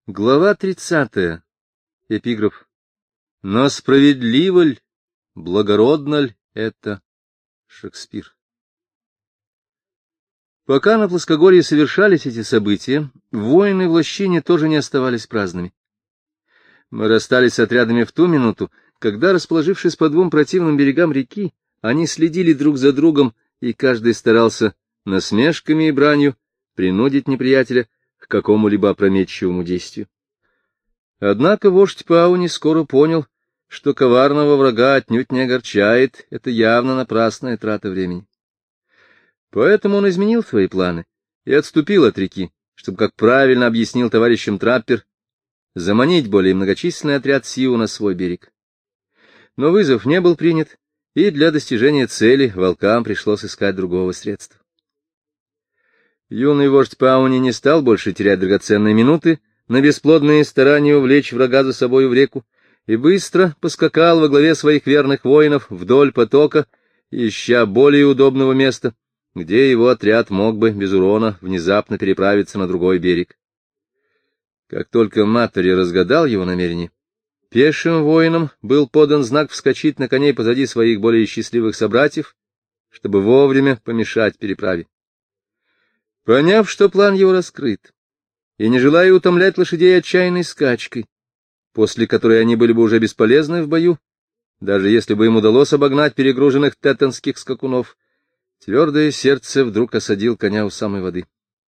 Глава 30. Эпиграф. Но справедливо ль, благородно ль это? Шекспир. Пока на плоскогорье совершались эти события, воины в лощине тоже не оставались праздными. Мы расстались с отрядами в ту минуту, когда, расположившись по двум противным берегам реки, они следили друг за другом, и каждый старался насмешками и бранью принудить неприятеля к какому-либо опрометчивому действию. Однако вождь Пауни скоро понял, что коварного врага отнюдь не огорчает, это явно напрасная трата времени. Поэтому он изменил свои планы и отступил от реки, чтобы, как правильно объяснил товарищам Траппер, заманить более многочисленный отряд Сиу на свой берег. Но вызов не был принят, и для достижения цели волкам пришлось искать другого средства. Юный вождь Пауни не стал больше терять драгоценные минуты на бесплодные старания увлечь врага за собою в реку, и быстро поскакал во главе своих верных воинов вдоль потока, ища более удобного места, где его отряд мог бы без урона внезапно переправиться на другой берег. Как только Матери разгадал его намерение, пешим воинам был подан знак вскочить на коней позади своих более счастливых собратьев, чтобы вовремя помешать переправе. Поняв, что план его раскрыт, и не желая утомлять лошадей отчаянной скачкой, после которой они были бы уже бесполезны в бою, даже если бы им удалось обогнать перегруженных теттонских скакунов, твердое сердце вдруг осадил коня у самой воды.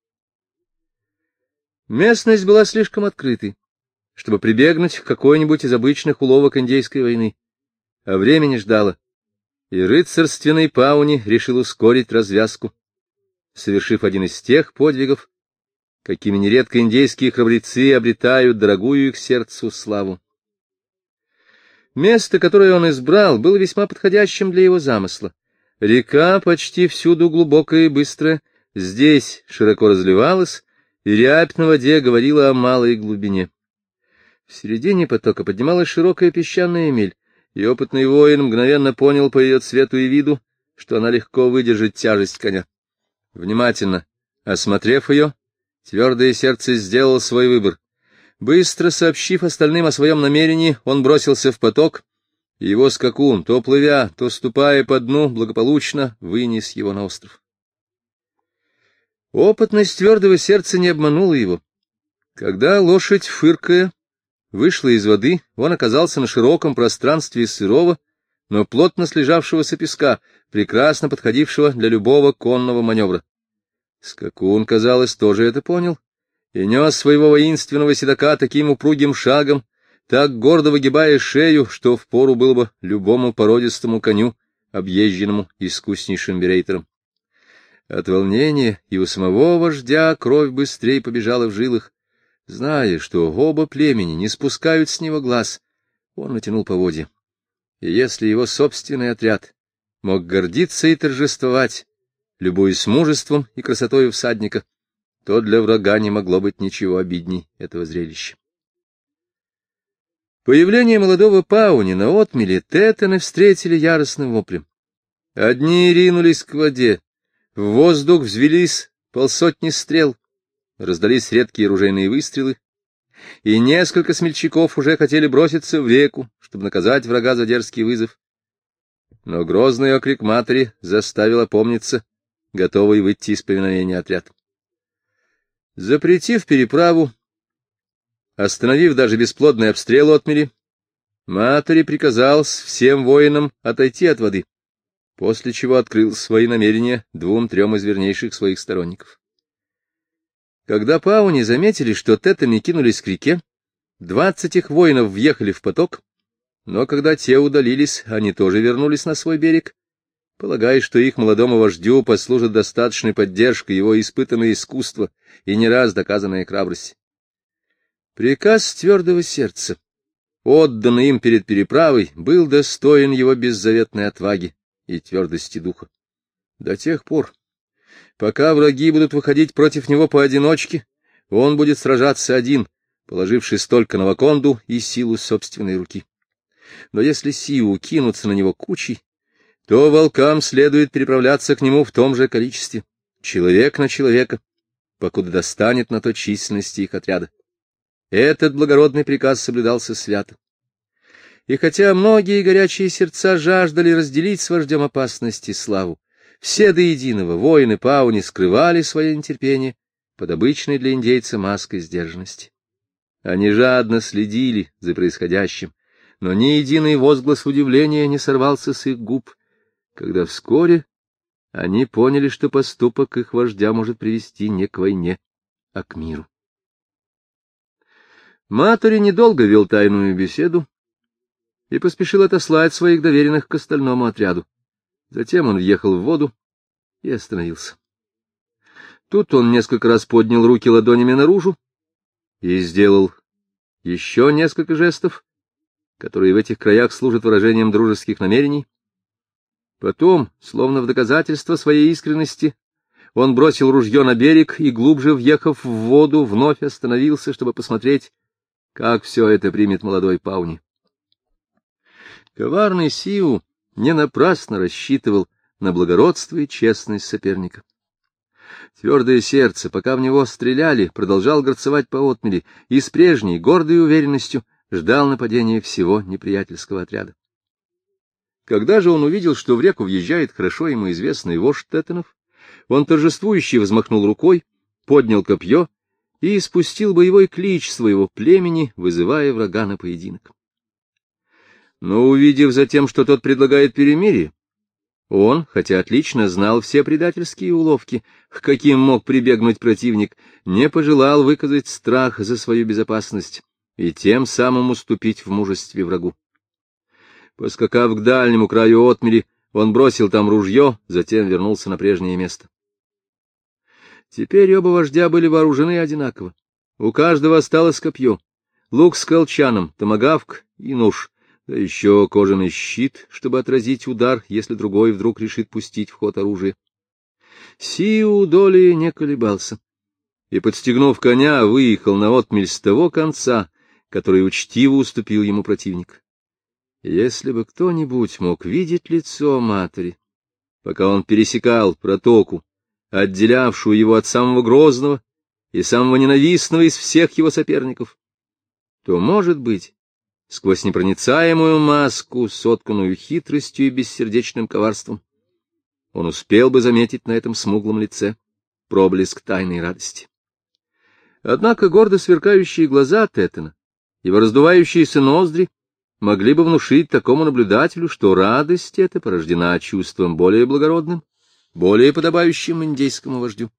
Местность была слишком открытой, чтобы прибегнуть к какой-нибудь из обычных уловок индейской войны, а времени ждало, и рыцарственный Пауни решил ускорить развязку, совершив один из тех подвигов, какими нередко индейские храбрецы обретают дорогую их сердцу славу. Место, которое он избрал, было весьма подходящим для его замысла. Река почти всюду глубокая и быстрая, здесь широко разливалась, и рябь на воде говорила о малой глубине. В середине потока поднималась широкая песчаная мель, и опытный воин мгновенно понял по ее цвету и виду, что она легко выдержит тяжесть коня. Внимательно осмотрев ее, твердое сердце сделало свой выбор. Быстро сообщив остальным о своем намерении, он бросился в поток, и его скакун, то плывя, то ступая по дну, благополучно вынес его на остров. Опытность твердого сердца не обманула его. Когда лошадь, фыркая, вышла из воды, он оказался на широком пространстве сырого, но плотно слежавшегося песка, прекрасно подходившего для любого конного маневра. Скакун, казалось, тоже это понял, и нес своего воинственного седока таким упругим шагом, так гордо выгибая шею, что впору было бы любому породистому коню, объезженному искуснейшим берейтером. От волнения и у самого вождя кровь быстрее побежала в жилах. Зная, что оба племени не спускают с него глаз, он натянул поводья. И если его собственный отряд мог гордиться и торжествовать, любуясь мужеством и красотой всадника, то для врага не могло быть ничего обидней этого зрелища. Появление молодого Пауни на отмеле теттоны встретили яростным воплем. Одни ринулись к воде, в воздух взвелись полсотни стрел, раздались редкие ружейные выстрелы, и несколько смельчаков уже хотели броситься в реку, чтобы наказать врага за дерзкий вызов. Но грозный окрик Матери заставил опомниться, готовый выйти из повиновения отряд. Запретив переправу, остановив даже бесплодный обстрел отмели, Матери приказал всем воинам отойти от воды, после чего открыл свои намерения двум-трем из вернейших своих сторонников. Когда Пауни заметили, что теттами кинулись к реке, 20 их воинов въехали в поток, но когда те удалились, они тоже вернулись на свой берег, полагая, что их молодому вождю послужит достаточной поддержкой его испытанное искусство и не раз доказанная храбрость. Приказ твердого сердца, отданный им перед переправой, был достоин его беззаветной отваги и твердости духа. До тех пор, пока враги будут выходить против него поодиночке, он будет сражаться один, положившись только на Ваконду и силу собственной руки. Но если Сиу кинутся на него кучей, то волкам следует переправляться к нему в том же количестве, человек на человека, покуда достанет на то численности их отряда. Этот благородный приказ соблюдался свято. И хотя многие горячие сердца жаждали разделить с вождем опасности и славу, все до единого воины Пауни скрывали свое нетерпение под обычной для индейца маской сдержанности. Они жадно следили за происходящим, но ни единый возглас удивления не сорвался с их губ, когда вскоре они поняли, что поступок их вождя может привести не к войне, а к миру. Матори недолго вел тайную беседу и поспешил отослать своих доверенных к остальному отряду. Затем он въехал в воду и остановился. Тут он несколько раз поднял руки ладонями наружу и сделал еще несколько жестов, которые в этих краях служат выражением дружеских намерений. Потом, словно в доказательство своей искренности, он бросил ружье на берег и, глубже въехав в воду, вновь остановился, чтобы посмотреть, как все это примет молодой Пауни. Коварный Сиу не напрасно рассчитывал на благородство и честность соперника. Твердое сердце, пока в него стреляли, продолжал горцевать поотмели и с прежней гордой уверенностью ждал нападения всего неприятельского отряда. Когда же он увидел, что в реку въезжает хорошо ему известный вождь Теттонов, он торжествующе взмахнул рукой, поднял копье и испустил боевой клич своего племени, вызывая врага на поединок. Но, увидев затем, что тот предлагает перемирие, он, хотя отлично знал все предательские уловки, к каким мог прибегнуть противник, не пожелал выказать страх за свою безопасность и тем самым уступить в мужестве врагу. Поскакав к дальнему краю отмели, он бросил там ружье, затем вернулся на прежнее место. Теперь оба вождя были вооружены одинаково. У каждого осталось копье, лук с колчаном, томагавк и нож, да еще кожаный щит, чтобы отразить удар, если другой вдруг решит пустить в ход оружие. Сиу долей не колебался и, подстегнув коня, выехал на отмель с того конца, который учтиво уступил ему противник. Если бы кто-нибудь мог видеть лицо матери, пока он пересекал протоку, отделявшую его от самого грозного и самого ненавистного из всех его соперников, то, может быть, сквозь непроницаемую маску, сотканную хитростью и бессердечным коварством, он успел бы заметить на этом смуглом лице проблеск тайной радости. Однако гордо сверкающие глаза Теттона, его раздувающиеся ноздри, могли бы внушить такому наблюдателю, что радость эта порождена чувством более благородным, более подобающим индейскому вождю.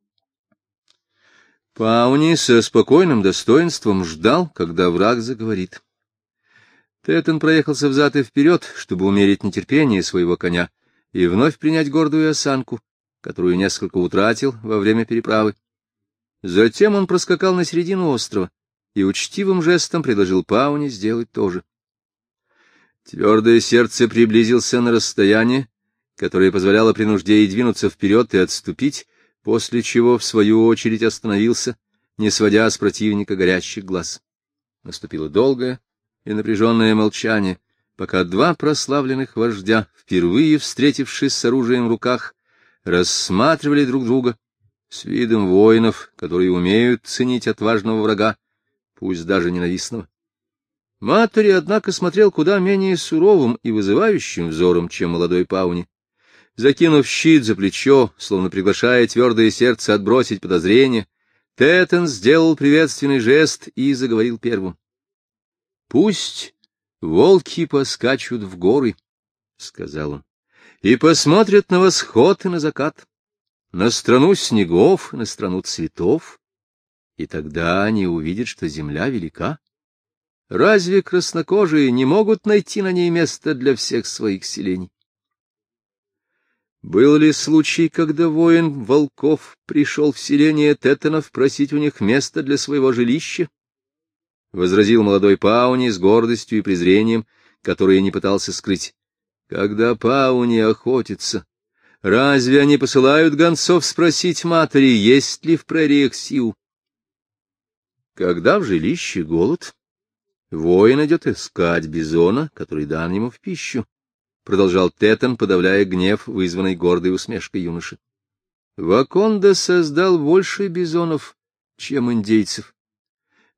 Пауни со спокойным достоинством ждал, когда враг заговорит. Теттон проехался взад и вперед, чтобы умерить нетерпение своего коня и вновь принять гордую осанку, которую несколько утратил во время переправы. Затем он проскакал на середину острова и учтивым жестом предложил Пауни сделать то же. Твердое сердце приблизился на расстояние, которое позволяло при нужде и двинуться вперед и отступить, после чего, в свою очередь, остановился, не сводя с противника горящих глаз. Наступило долгое и напряженное молчание, пока два прославленных вождя, впервые встретившись с оружием в руках, рассматривали друг друга с видом воинов, которые умеют ценить отважного врага, пусть даже ненавистного. Матори, однако, смотрел куда менее суровым и вызывающим взором, чем молодой Пауни. Закинув щит за плечо, словно приглашая твердое сердце отбросить подозрения, Теттон сделал приветственный жест и заговорил первым. — Пусть волки поскачут в горы, — сказал он, — и посмотрят на восход и на закат, на страну снегов и на страну цветов, и тогда они увидят, что земля велика. Разве краснокожие не могут найти на ней место для всех своих селений? Был ли случай, когда воин волков пришел в селение Теттонов просить у них место для своего жилища? — возразил молодой Пауни с гордостью и презрением, которые не пытался скрыть. — Когда Пауни охотятся, разве они посылают гонцов спросить матери, есть ли в прериях Сиу? Когда в жилище голод, воин идет искать бизона, который дан ему в пищу, — продолжал Теттон, подавляя гнев, вызванный гордой усмешкой юноши. Ваконда создал больше бизонов, чем индейцев.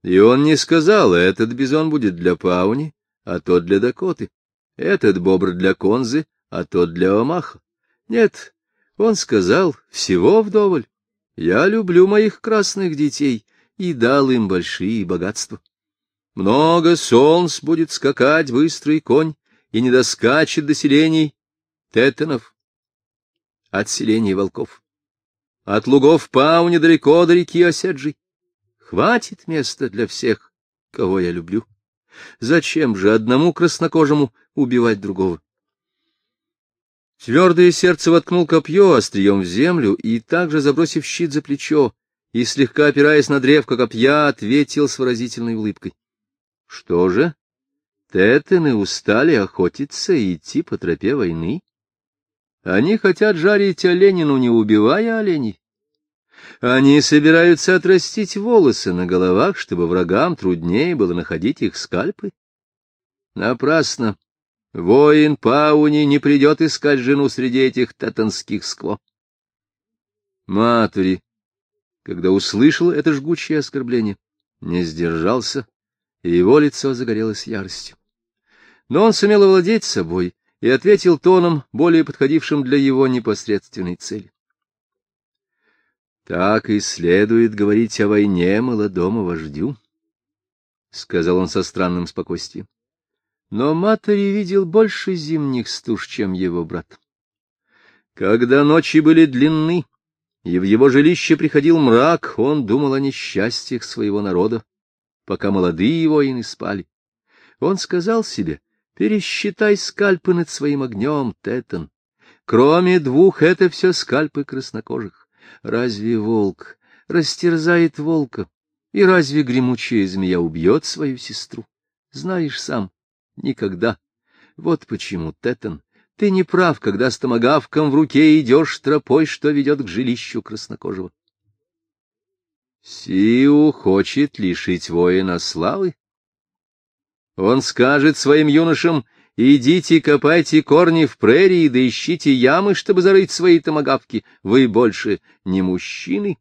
И он не сказал, этот бизон будет для Пауни, а тот для Дакоты, этот бобр для Конзы, а тот для Омаха. Нет, он сказал, всего вдоволь. Я люблю моих красных детей и дал им большие богатства. Много солнц будет скакать быстрый конь и не доскачет до селений тетанов, от селений волков. От лугов Пауни далеко до реки Оседжи. Хватит места для всех, кого я люблю. Зачем же одному краснокожему убивать другого? Твердое сердце воткнул копье острием в землю и, также забросив щит за плечо и, слегка опираясь на древко копья, ответил с выразительной улыбкой. — Что же, тетаны устали охотиться и идти по тропе войны? Они хотят жарить оленину, не убивая оленей. Они собираются отрастить волосы на головах, чтобы врагам труднее было находить их скальпы. Напрасно. Воин Пауни не придет искать жену среди этих тетанских скво. Матери, когда услышал это жгучее оскорбление, не сдержался, и его лицо загорелось яростью. Но он сумел овладеть собой и ответил тоном, более подходившим для его непосредственной цели. — Так и следует говорить о войне молодому вождю, — сказал он со странным спокойствием. Но Матери видел больше зимних стуж, чем его брат. Когда ночи были длинны, и в его жилище приходил мрак, он думал о несчастьях своего народа, пока молодые воины спали. Он сказал себе: пересчитай скальпы над своим огнем, Тетан. Кроме двух, это все скальпы краснокожих. Разве волк растерзает волка? И разве гремучая змея убьет свою сестру? Знаешь сам, никогда. Вот почему, Тетан, ты не прав, когда с томагавком в руке идешь тропой, что ведет к жилищу краснокожего. Сиу хочет лишить воина славы. Он скажет своим юношам: идите, копайте корни в прерии, да ищите ямы, чтобы зарыть свои томагавки. Вы больше не мужчины.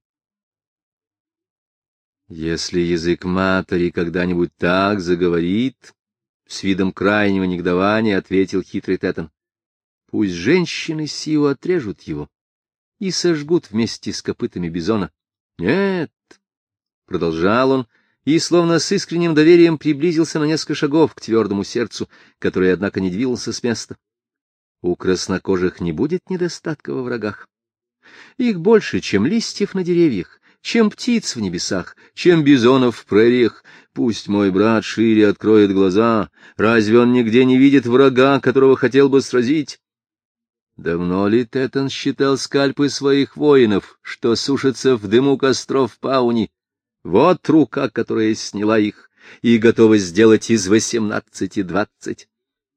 Если язык Матери когда-нибудь так заговорит, — с видом крайнего негодования ответил хитрый Тетан, — пусть женщины Сиу отрежут его и сожгут вместе с копытами бизона. Нет, — продолжал он, и, словно с искренним доверием, приблизился на несколько шагов к твердому сердцу, которое, однако, не двинулся с места. У краснокожих не будет недостатка во врагах. Их больше, чем листьев на деревьях, чем птиц в небесах, чем бизонов в прериях. Пусть мой брат шире откроет глаза. Разве он нигде не видит врага, которого хотел бы сразить? Давно ли Тетан считал скальпы своих воинов, что сушатся в дыму костров Пауни? Вот рука, которая сняла их и готова сделать из 18 20.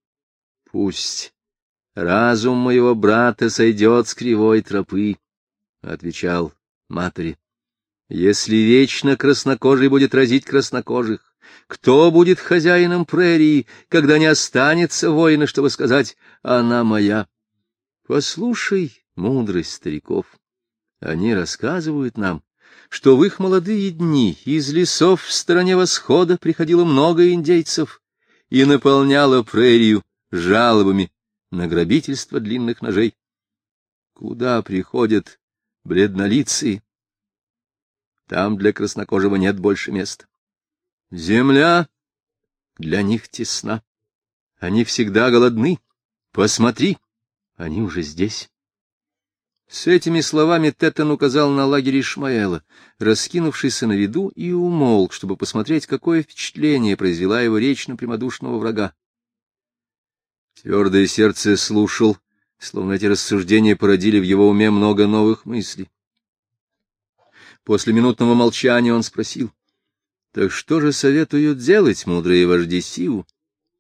Пусть разум моего брата сойдет с кривой тропы, — отвечал Матери. Если вечно краснокожий будет разить краснокожих, кто будет хозяином прерии, когда не останется воина, чтобы сказать: «Она моя»? Послушай мудрость стариков. Они рассказывают нам, что в их молодые дни из лесов в стороне восхода приходило много индейцев и наполняло прерию жалобами на грабительство длинных ножей. Куда приходят бледнолицые? Там для краснокожего нет больше места. Земля для них тесна. Они всегда голодны. Посмотри, они уже здесь. С этими словами Тетан указал на лагерь Ишмаэла, раскинувшийся на виду, и умолк, чтобы посмотреть, какое впечатление произвела его речь на прямодушного врага. Твердое сердце слушал, словно эти рассуждения породили в его уме много новых мыслей. После минутного молчания он спросил: — Так что же советуют делать мудрые вожди Сиу?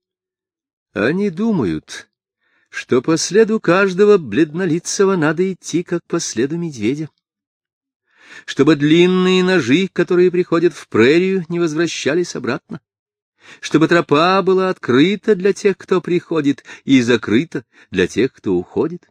Они думают, что по следу каждого бледнолицего надо идти, как по следу медведя. Чтобы длинные ножи, которые приходят в прерию, не возвращались обратно. Чтобы тропа была открыта для тех, кто приходит, и закрыта для тех, кто уходит.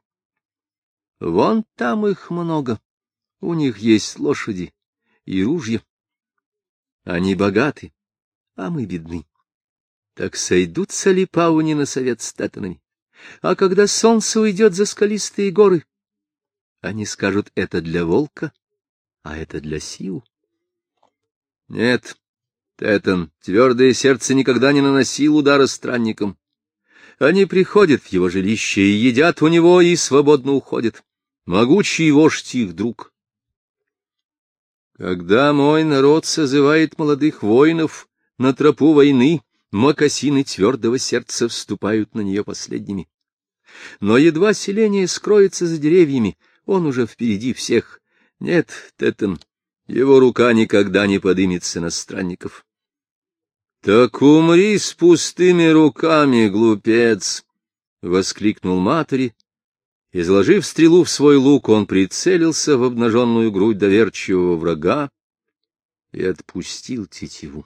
Вон там их много. У них есть лошади и ружья. Они богаты, а мы бедны. Так сойдутся ли Пауни на совет с Тэттонами? А когда солнце уйдет за скалистые горы, они скажут, это для волка, а это для Сиу. Нет, Тэттон, твердое сердце никогда не наносил удара странникам. Они приходят в его жилище и едят у него, и свободно уходят. Могучий вождь их друг. Когда мой народ созывает молодых воинов на тропу войны, мокасины твердого сердца вступают на нее последними. Но едва селение скроется за деревьями, он уже впереди всех. Нет, Тэттон, его рука никогда не подымется на странников. — Так умри с пустыми руками, глупец! — воскликнул Матери, и, заложив стрелу в свой лук, он прицелился в обнаженную грудь доверчивого врага и отпустил тетиву.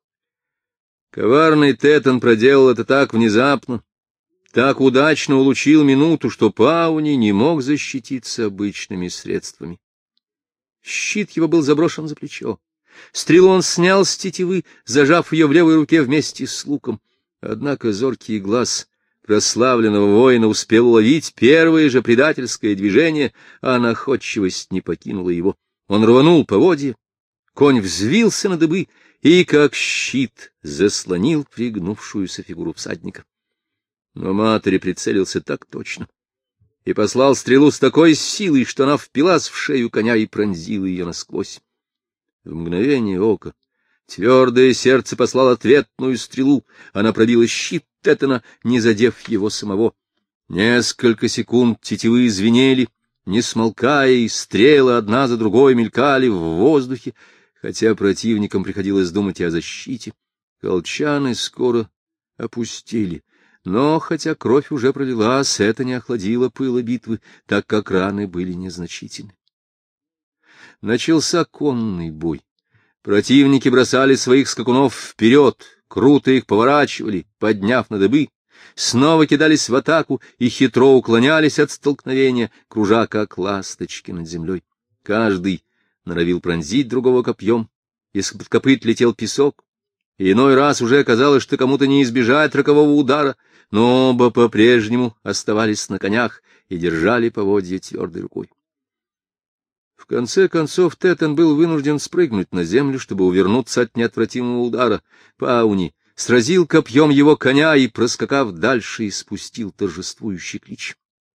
Коварный Тэттон проделал это так внезапно, так удачно улучил минуту, что Пауни не мог защититься обычными средствами. Щит его был заброшен за плечо. Стрелу он снял с тетивы, зажав ее в левой руке вместе с луком. Однако зоркий глаз прославленного воина успел уловить первое же предательское движение, а находчивость не покинула его. Он рванул поводья, конь взвился на дыбы и, как щит, заслонил пригнувшуюся фигуру всадника. Но Матери прицелился так точно и послал стрелу с такой силой, что она впилась в шею коня и пронзила ее насквозь. В мгновение ока твердое сердце послало ответную стрелу, она пробила щит Тэттона, не задев его самого. Несколько секунд тетивы звенели, не смолкая, и стрелы одна за другой мелькали в воздухе, хотя противникам приходилось думать и о защите. Колчаны скоро опустили. Но, хотя кровь уже пролилась, это не охладило пыла битвы, так как раны были незначительны. Начался конный бой. Противники бросали своих скакунов вперед, круто их поворачивали, подняв на дыбы, снова кидались в атаку и хитро уклонялись от столкновения, кружа как ласточки над землей. Каждый норовил пронзить другого копьем, из-под копыт летел песок, и иной раз уже казалось, что кому-то не избежать рокового удара, но оба по-прежнему оставались на конях и держали поводья твердой рукой. В конце концов Тэттон был вынужден спрыгнуть на землю, чтобы увернуться от неотвратимого удара. Пауни сразил копьем его коня и, проскакав дальше, испустил торжествующий клич.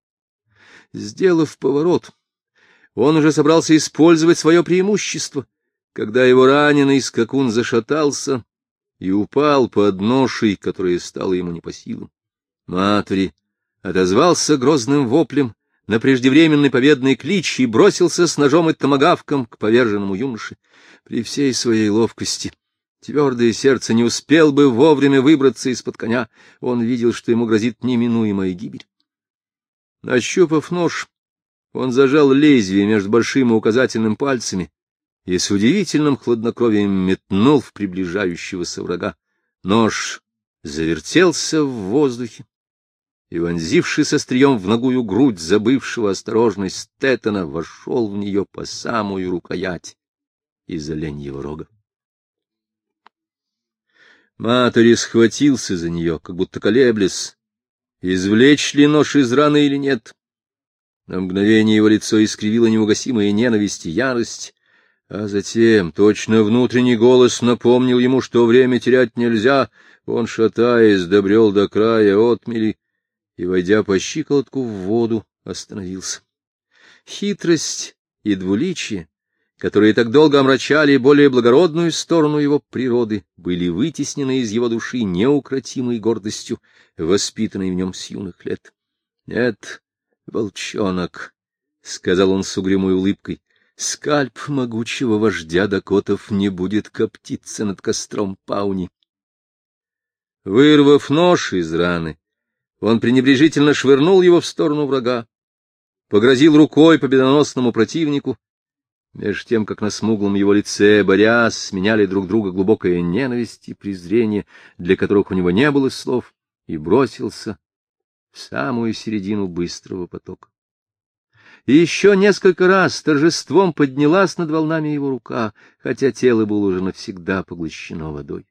Сделав поворот, он уже собрался использовать свое преимущество, когда его раненый скакун зашатался и упал под ношей, которая стала ему не по силам. Матери отозвался грозным воплем на преждевременный победный клич и бросился с ножом и томагавком к поверженному юноше. При всей своей ловкости твердое сердце не успел бы вовремя выбраться из-под коня, он видел, что ему грозит неминуемая гибель. Нащупав нож, он зажал лезвие между большим и указательным пальцами и с удивительным хладнокровием метнул в приближающегося врага. Нож завертелся в воздухе и, вонзившись острием в нагую грудь забывшего осторожность Тэттона, вошел в нее по самую рукоять из оленьего рога. Матери схватился за нее, как будто колеблясь, извлечь ли нож из раны или нет. На мгновение его лицо искривило неугасимая ненависть и ярость, а затем точно внутренний голос напомнил ему, что время терять нельзя. Он, шатаясь, добрел до края отмели и, войдя по щиколотку в воду, остановился. Хитрость и двуличие, которые так долго омрачали более благородную сторону его природы, были вытеснены из его души неукротимой гордостью, воспитанной в нем с юных лет. — Нет, волчонок, — сказал он с угрюмой улыбкой, — скальп могучего вождя дакотов не будет коптиться над костром Пауни. Вырвав нож из раны, он пренебрежительно швырнул его в сторону врага, погрозил рукой победоносному противнику, меж тем, как на смуглом его лице, борясь, сменяли друг друга глубокая ненависть и презрение, для которых у него не было слов, и бросился в самую середину быстрого потока. и еще несколько раз с торжеством поднялась над волнами его рука, хотя тело было уже навсегда поглощено водой.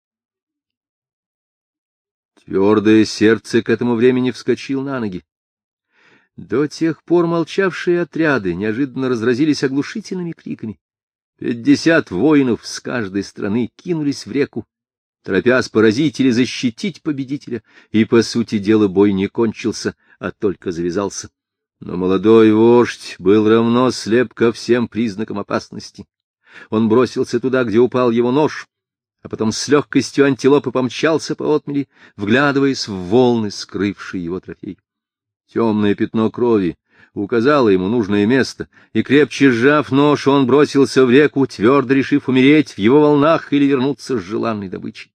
Твердое сердце к этому времени вскочил на ноги. До тех пор молчавшие отряды неожиданно разразились оглушительными криками. 50 воинов с каждой стороны кинулись в реку, торопясь поразить или защитить победителя, и, по сути дела, бой не кончился, а только завязался. Но молодой вождь был равно слеп ко всем признакам опасности. Он бросился туда, где упал его нож, а потом с легкостью антилопы помчался по отмели, вглядываясь в волны, скрывшие его трофей. Темное пятно крови указало ему нужное место, и, крепче сжав нож, он бросился в реку, твердо решив умереть в его волнах или вернуться с желанной добычей.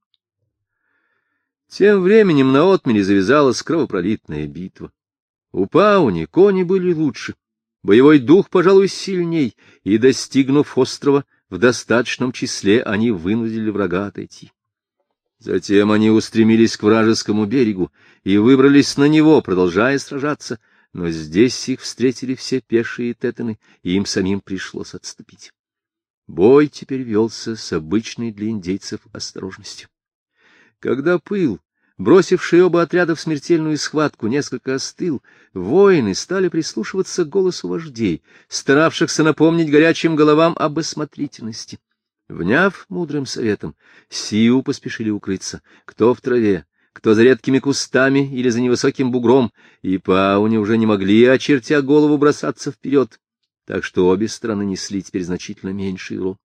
Тем временем на отмели завязалась кровопролитная битва. У Пауни кони были лучше, боевой дух, пожалуй, сильней, и, достигнув острова в достаточном числе, они вынудили врага отойти. Затем они устремились к вражескому берегу и выбрались на него, продолжая сражаться, но здесь их встретили все пешие тетаны, и им самим пришлось отступить. Бой теперь велся с обычной для индейцев осторожностью. Когда пыл, бросивший оба отряда в смертельную схватку, несколько остыл, воины стали прислушиваться к голосу вождей, старавшихся напомнить горячим головам об осмотрительности. Вняв мудрым советом, сиу поспешили укрыться, кто в траве, кто за редкими кустами или за невысоким бугром, и пауни уже не могли, очертя голову, бросаться вперед, так что обе стороны несли теперь значительно меньший урон.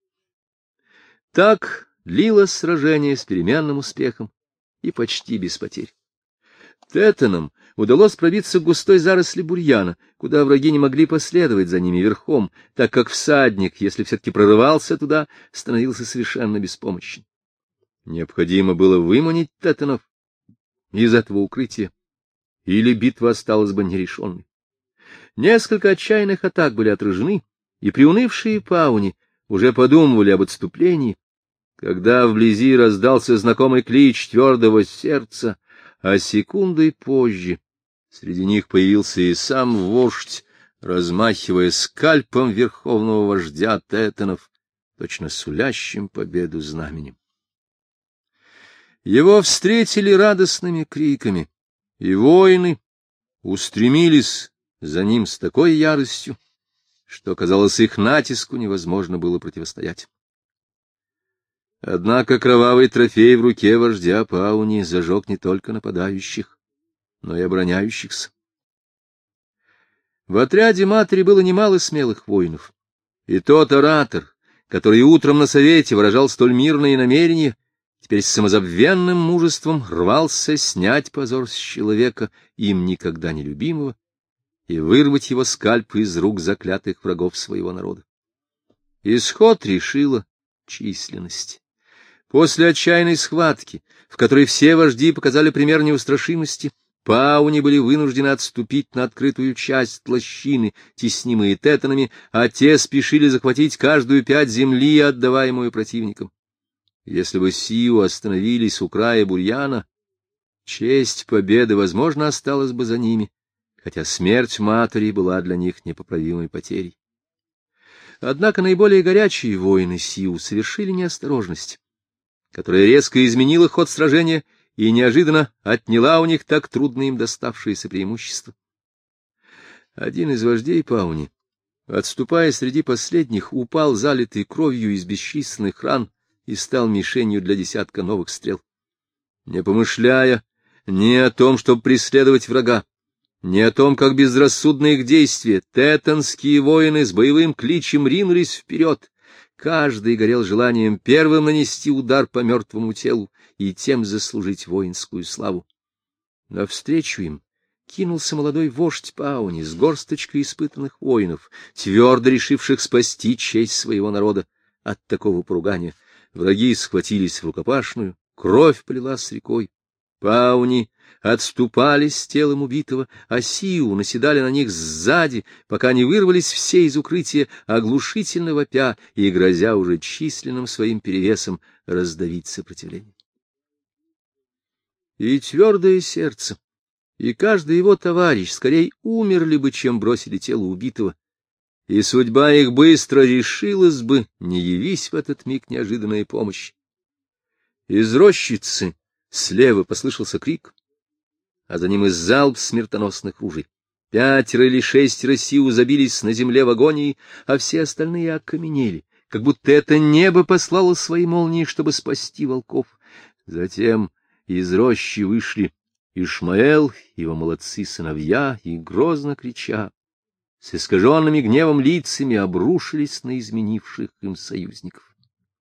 Так длилось сражение с переменным успехом и почти без потерь. Тетанам удалось пробиться к густой заросли бурьяна, куда враги не могли последовать за ними верхом, так как всадник, если все-таки прорывался туда, становился совершенно беспомощен. Необходимо было выманить тетанов из этого укрытия, или битва осталась бы нерешенной. Несколько отчаянных атак были отражены, и приунывшие пауни уже подумывали об отступлении, когда вблизи раздался знакомый клич твердого сердца, а секундой позже среди них появился и сам вождь, размахивая скальпом верховного вождя тетанов, точно сулящим победу знаменем. Его встретили радостными криками, и воины устремились за ним с такой яростью, что, казалось, их натиску невозможно было противостоять. Однако кровавый трофей в руке вождя пауни зажег не только нападающих, но и обороняющихся. В отряде матери было немало смелых воинов, и тот оратор, который утром на совете выражал столь мирные намерения, теперь с самозабвенным мужеством рвался снять позор с человека, им никогда не любимого, и вырвать его скальп из рук заклятых врагов своего народа. Исход решила численность. После отчаянной схватки, в которой все вожди показали пример неустрашимости, пауни были вынуждены отступить на открытую часть лощины, теснимые тетанами, а те спешили захватить каждую пядь земли, отдаваемую противникам. Если бы сиу остановились у края бурьяна, честь победы, возможно, осталась бы за ними, хотя смерть матери была для них непоправимой потерей. Однако наиболее горячие воины сиу совершили неосторожность, которая резко изменила ход сражения и неожиданно отняла у них так трудно им доставшееся преимущество. Один из вождей пауни, отступая среди последних, упал залитый кровью из бесчисленных ран и стал мишенью для десятка новых стрел. Не помышляя ни о том, чтобы преследовать врага, ни о том, как безрассудно их действия, тетанские воины с боевым кличем ринулись вперед. Каждый горел желанием первым нанести удар по мертвому телу и тем заслужить воинскую славу. Навстречу им кинулся молодой вождь пауни с горсточкой испытанных воинов, твердо решивших спасти честь своего народа от такого поругания. Враги схватились в рукопашную, кровь полилась рекой. Пауни отступали с телом убитого, а сиу наседали на них сзади, пока не вырвались все из укрытия, оглушительно вопя и грозя уже численным своим перевесом раздавить сопротивление. И твердое сердце, и каждый его товарищ скорее умерли бы, чем бросили тело убитого, и судьба их быстро решилась бы, не явись в этот миг неожиданная помощь. Из рощицы слева послышался крик, а за ним и залп смертоносных ружей. 5 или 6 сиу забились на земле в агонии, а все остальные окаменели, как будто это небо послало свои молнии, чтобы спасти волков. Затем из рощи вышли Ишмаэл, его молодцы-сыновья, и, грозно крича, с искаженными гневом лицами обрушились на изменивших им союзников.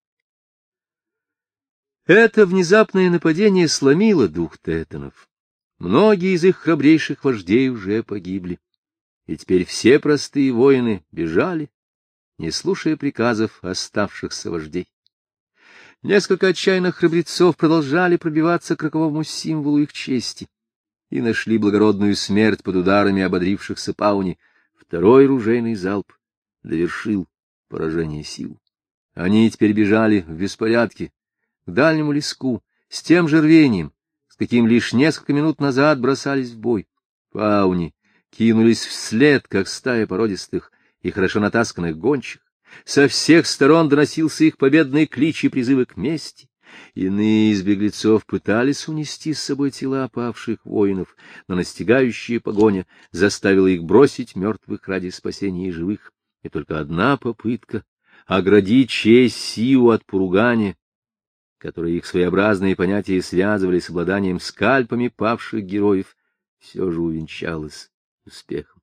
Это внезапное нападение сломило дух тетанов. Многие из их храбрейших вождей уже погибли, и теперь все простые воины бежали, не слушая приказов оставшихся вождей. Несколько отчаянных храбрецов продолжали пробиваться к роковому символу их чести и нашли благородную смерть под ударами ободрившихся пауни. Второй ружейный залп довершил поражение сил. Они теперь бежали в беспорядке к дальнему леску с тем же рвением, с каким лишь несколько минут назад бросались в бой. Пауни кинулись вслед, как стая породистых и хорошо натасканных гончих. Со всех сторон доносился их победный клич и призывы к мести. Иные из беглецов пытались унести с собой тела павших воинов, но настигающая погоня заставила их бросить мертвых ради спасения живых. И только одна попытка оградить честь сиу от поругания, которые их своеобразные понятия связывали с обладанием скальпами павших героев, все же увенчалась успехом.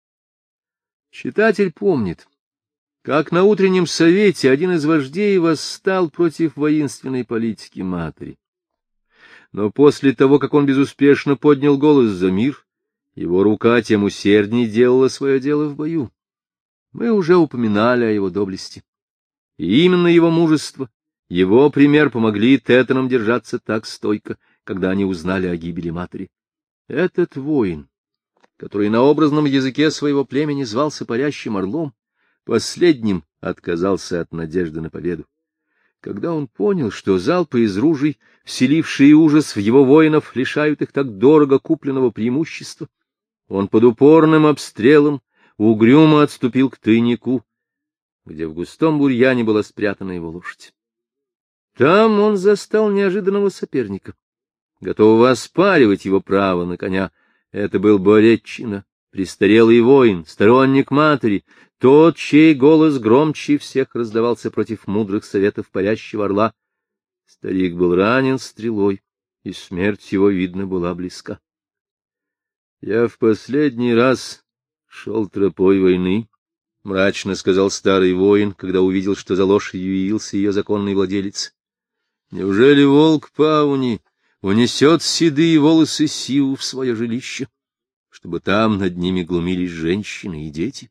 Читатель помнит, как на утреннем совете один из вождей восстал против воинственной политики матери. Но после того, как он безуспешно поднял голос за мир, его рука тем усерднее делала свое дело в бою. Мы уже упоминали о его доблести. И именно его мужество, его пример помогли тетанам держаться так стойко, когда они узнали о гибели матери. Этот воин, который на образном языке своего племени звался Парящим Орлом, последним отказался от надежды на победу. Когда он понял, что залпы из ружей, вселившие ужас в его воинов, лишают их так дорого купленного преимущества, он под упорным обстрелом угрюмо отступил к тайнику, где в густом бурьяне была спрятана его лошадь. Там он застал неожиданного соперника, готового оспаривать его право на коня. Это был Боретчина, престарелый воин, сторонник матери, тот, чей голос громче всех раздавался против мудрых советов Парящего Орла. Старик был ранен стрелой, и смерть его, видно, была близка. — Я в последний раз шел тропой войны, — мрачно сказал старый воин, когда увидел, что за лошадью явился ее законный владелец. — Неужели волк Пауни унесет седые волосы сиу в свое жилище, чтобы там над ними глумились женщины и дети?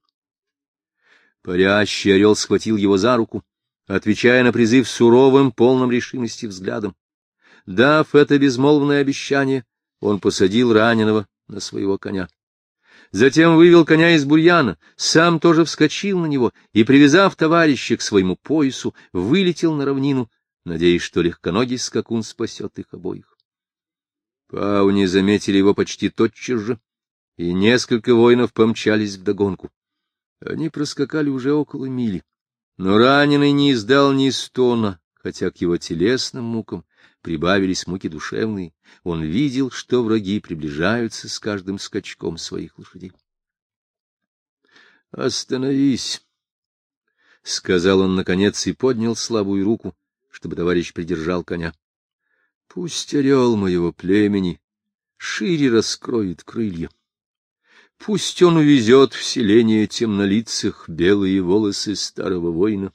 Парящий орел схватил его за руку, отвечая на призыв суровым, полным решимости взглядом. Дав это безмолвное обещание, он посадил раненого на своего коня. Затем вывел коня из бурьяна, сам тоже вскочил на него и, привязав товарища к своему поясу, вылетел на равнину, надеясь, что легконогий скакун спасет их обоих. Пауни заметили его почти тотчас же, и несколько воинов помчались вдогонку. Они проскакали уже около мили, но раненый не издал ни стона, хотя к его телесным мукам прибавились муки душевные. Он видел, что враги приближаются с каждым скачком своих лошадей. — Остановись, — сказал он наконец и поднял слабую руку, чтобы товарищ придержал коня. — Пусть орел моего племени шире раскроет крылья. Пусть он увезет в селение темнолицых белые волосы старого воина.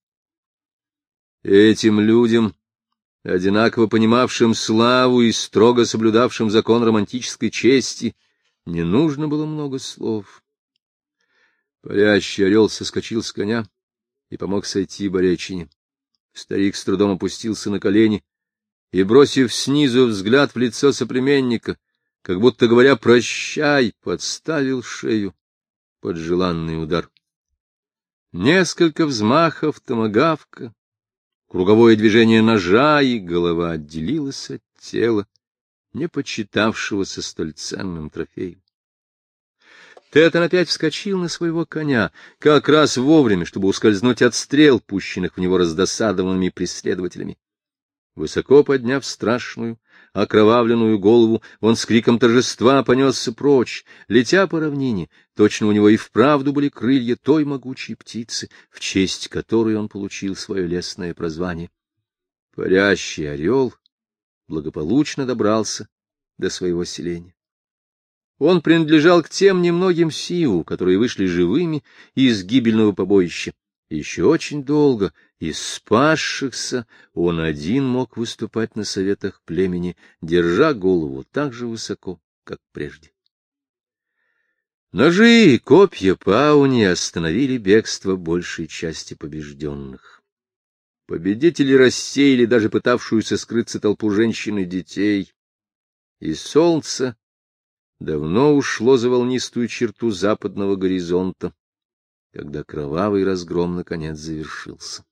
Этим людям, одинаково понимавшим славу и строго соблюдавшим закон романтической чести, не нужно было много слов. Парящий орел соскочил с коня и помог сойти Боречине. Старик с трудом опустился на колени и, бросив снизу взгляд в лицо соплеменника, как будто говоря «прощай», подставил шею под желанный удар. Несколько взмахов томагавка, круговое движение ножа, и голова отделилась от тела, не почитавшегося столь ценным трофеем. Тетон опять вскочил на своего коня, как раз вовремя, чтобы ускользнуть от стрел, пущенных в него раздосадованными преследователями. Высоко подняв страшную, окровавленную голову, он с криком торжества понесся прочь, летя по равнине. Точно у него и вправду были крылья той могучей птицы, в честь которой он получил свое лесное прозвание. Парящий орел благополучно добрался до своего селения. Он принадлежал к тем немногим Сиу, которые вышли живыми из гибельного побоища. Еще очень долго из спасшихся он один мог выступать на советах племени, держа голову так же высоко, как прежде. Ножи и копья Пауни остановили бегство большей части побежденных. Победители рассеяли даже пытавшуюся скрыться толпу женщин и детей, и солнце давно ушло за волнистую черту западного горизонта, когда кровавый разгром наконец завершился.